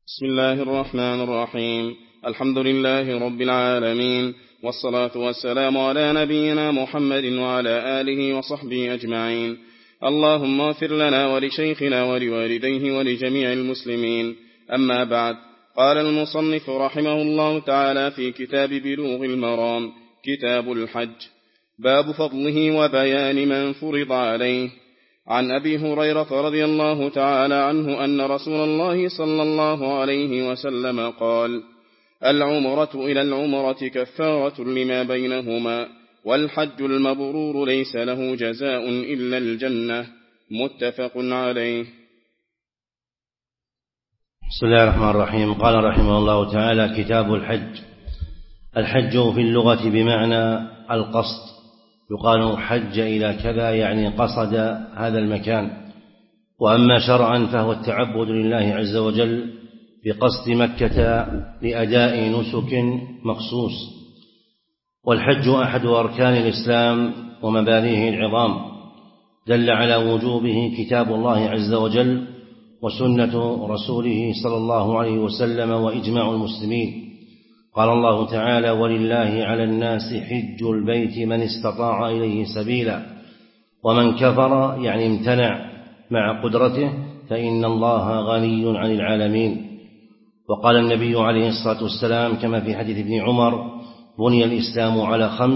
بسم الله الرحمن الرحيم. الحمد لله رب العالمين، والصلاة والسلام على نبينا محمد وعلى آله وصحبه أجمعين. اللهم اغفر لنا ولشيخنا ولوالديه ولجميع المسلمين. أما بعد، قال المصنف رحمه الله تعالى في كتاب بلوغ المرام كتاب الحج، باب فضله وبيان من فرض عليه. عن أبي هريرة رضي الله تعالى عنه أن رسول الله صلى الله عليه وسلم قال: العمرة إلى العمرة كفارة لما بينهما، والحج المبرور ليس له جزاء إلا الجنة. متفق عليه. بسم الله الرحمن الرحيم. قال رحمه الله تعالى: كتاب الحج. الحج في اللغة بمعنى القصد، يقال حج إلى كذا يعني قصد هذا المكان. وأما شرعا فهو التعبد لله عز وجل بقصد مكة لأداء نسك مخصوص. والحج أحد أركان الإسلام ومبانيه العظام، دل على وجوبه كتاب الله عز وجل وسنة رسوله صلى الله عليه وسلم وإجماع المسلمين. قال الله تعالى: ولله على الناس حج البيت من استطاع إليه سبيلا، ومن كفر يعني امتنع مع قدرته فإن الله غني عن العالمين. وقال النبي عليه الصلاة والسلام كما في حديث ابن عمر: بني الإسلام على 5: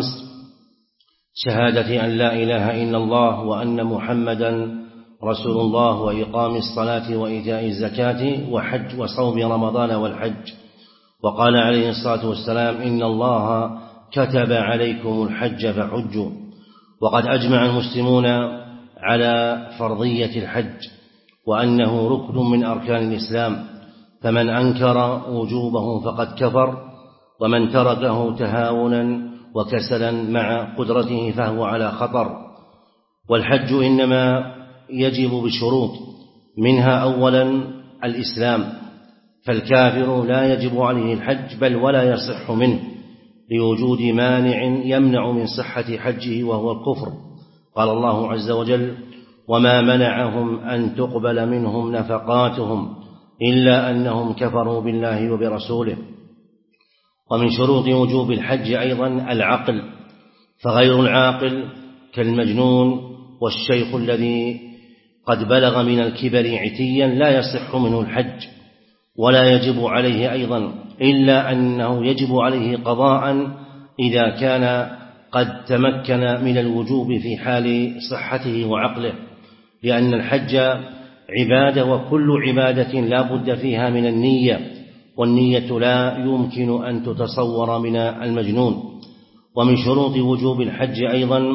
شهادة أن لا إله إلا الله وأن محمدا رسول الله، وإقام الصلاة وإيتاء الزكاة وحج وصوم رمضان والحج. وقال عليه الصلاة والسلام: إن الله كتب عليكم الحج فحجوا. وقد أجمع المسلمون على فرضية الحج وأنه ركن من أركان الإسلام، فمن أنكر وجوبه فقد كفر، ومن تركه تهاونا وكسلا مع قدرته فهو على خطر. والحج إنما يجب بشروط، منها أولا الإسلام، فالكافر لا يجب عليه الحج بل ولا يصح منه لوجود مانع يمنع من صحة حجه وهو الكفر. قال الله عز وجل: وما منعهم أن تقبل منهم نفقاتهم إلا أنهم كفروا بالله وبرسوله. ومن شروط وجوب الحج أيضا العقل، فغير العاقل كالمجنون والشيخ الذي قد بلغ من الكبر عتيا لا يصح منه الحج ولا يجب عليه أيضا، إلا أنه يجب عليه قضاء إذا كان قد تمكن من الوجوب في حال صحته وعقله، لأن الحج عبادة، وكل عبادة لا بد فيها من النية، والنية لا يمكن أن تتصور من المجنون. ومن شروط وجوب الحج أيضا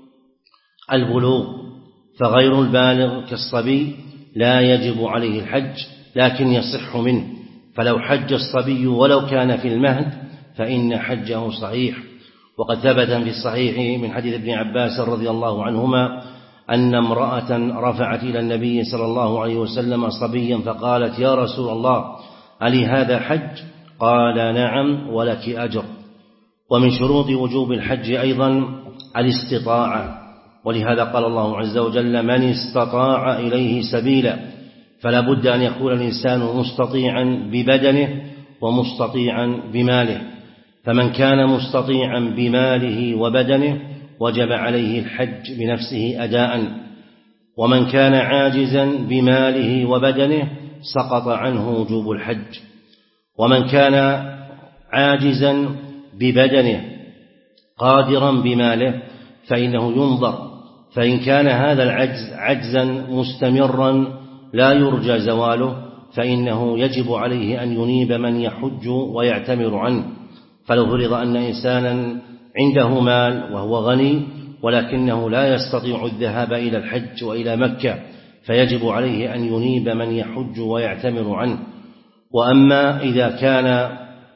البلوغ، فغير البالغ كالصبي لا يجب عليه الحج لكن يصح منه، فلو حج الصبي ولو كان في المهد فإن حجه صحيح. وقد ثبت في الصحيح من حديث ابن عباس رضي الله عنهما أن امرأة رفعت إلى النبي صلى الله عليه وسلم صبيا فقالت: يا رسول الله، ألي هذا حج؟ قال: نعم ولك أجر. ومن شروط وجوب الحج أيضا الاستطاعة، ولهذا قال الله عز وجل: من استطاع إليه سبيلا، فلا بد أن يكون الإنسان مستطيعا ببدنه ومستطيعا بماله. فمن كان مستطيعا بماله وبدنه وجب عليه الحج بنفسه أداء، ومن كان عاجزا بماله وبدنه سقط عنه وجوب الحج. ومن كان عاجزا ببدنه قادرا بماله فإنه ينظر، فإن كان هذا العجز عجزا مستمرا لا يرجى زواله فإنه يجب عليه أن ينيب من يحج ويعتمر عنه. فلو فرض أن إنسانا عنده مال وهو غني ولكنه لا يستطيع الذهاب إلى الحج وإلى مكة، فيجب عليه أن ينيب من يحج ويعتمر عنه. وأما إذا كان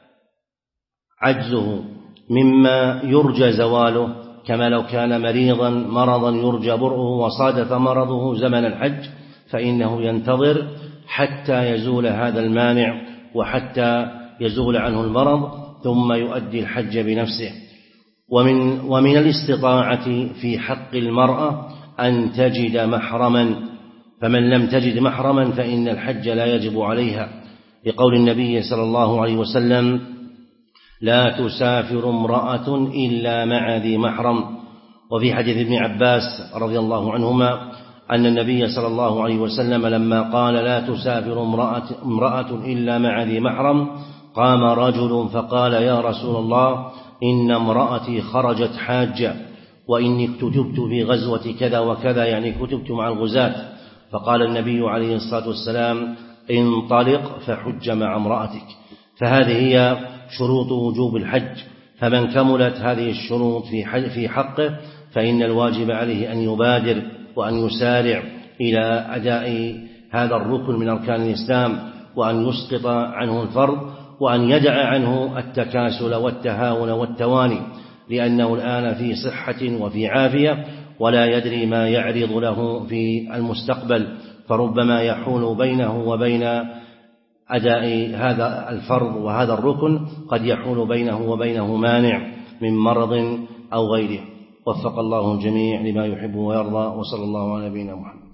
عجزه مما يرجى زواله، كما لو كان مريضا مرضا يرجى برؤه وصادف مرضه زمن الحج، فإنه ينتظر حتى يزول هذا المانع وحتى يزول عنه المرض ثم يؤدي الحج بنفسه. ومن الاستطاعة في حق المرأة أن تجد محرما، فمن لم تجد محرما فإن الحج لا يجب عليها، لقول النبي صلى الله عليه وسلم: لا تسافر امرأة إلا مع ذي محرم. وفي حديث ابن عباس رضي الله عنهما أن النبي صلى الله عليه وسلم لما قال: لا تسافر امرأة إلا مع ذي محرم، قام رجل فقال: يا رسول الله، إن امرأتي خرجت حاجة، وإني كتبت في غزوة كذا وكذا، يعني كتبت مع الغزاة. فقال النبي عليه الصلاة والسلام: انطلق فحج مع امرأتك. فهذه هي شروط وجوب الحج، فمن كملت هذه الشروط في حقه فإن الواجب عليه أن يبادر وأن يسارع إلى أداء هذا الركن من أركان الإسلام، وأن يسقط عنه الفرض، وأن يدع عنه التكاسل والتهاون والتواني، لأنه الآن في صحة وفي عافية، ولا يدري ما يعرض له في المستقبل، فربما يحول بينه وبين أداء هذا الفرض وهذا الركن، قد يحول بينه وبينه مانع من مرض أو غيره. وفق الله الجميع لما يحب ويرضى، وصلى الله على نبينا محمد.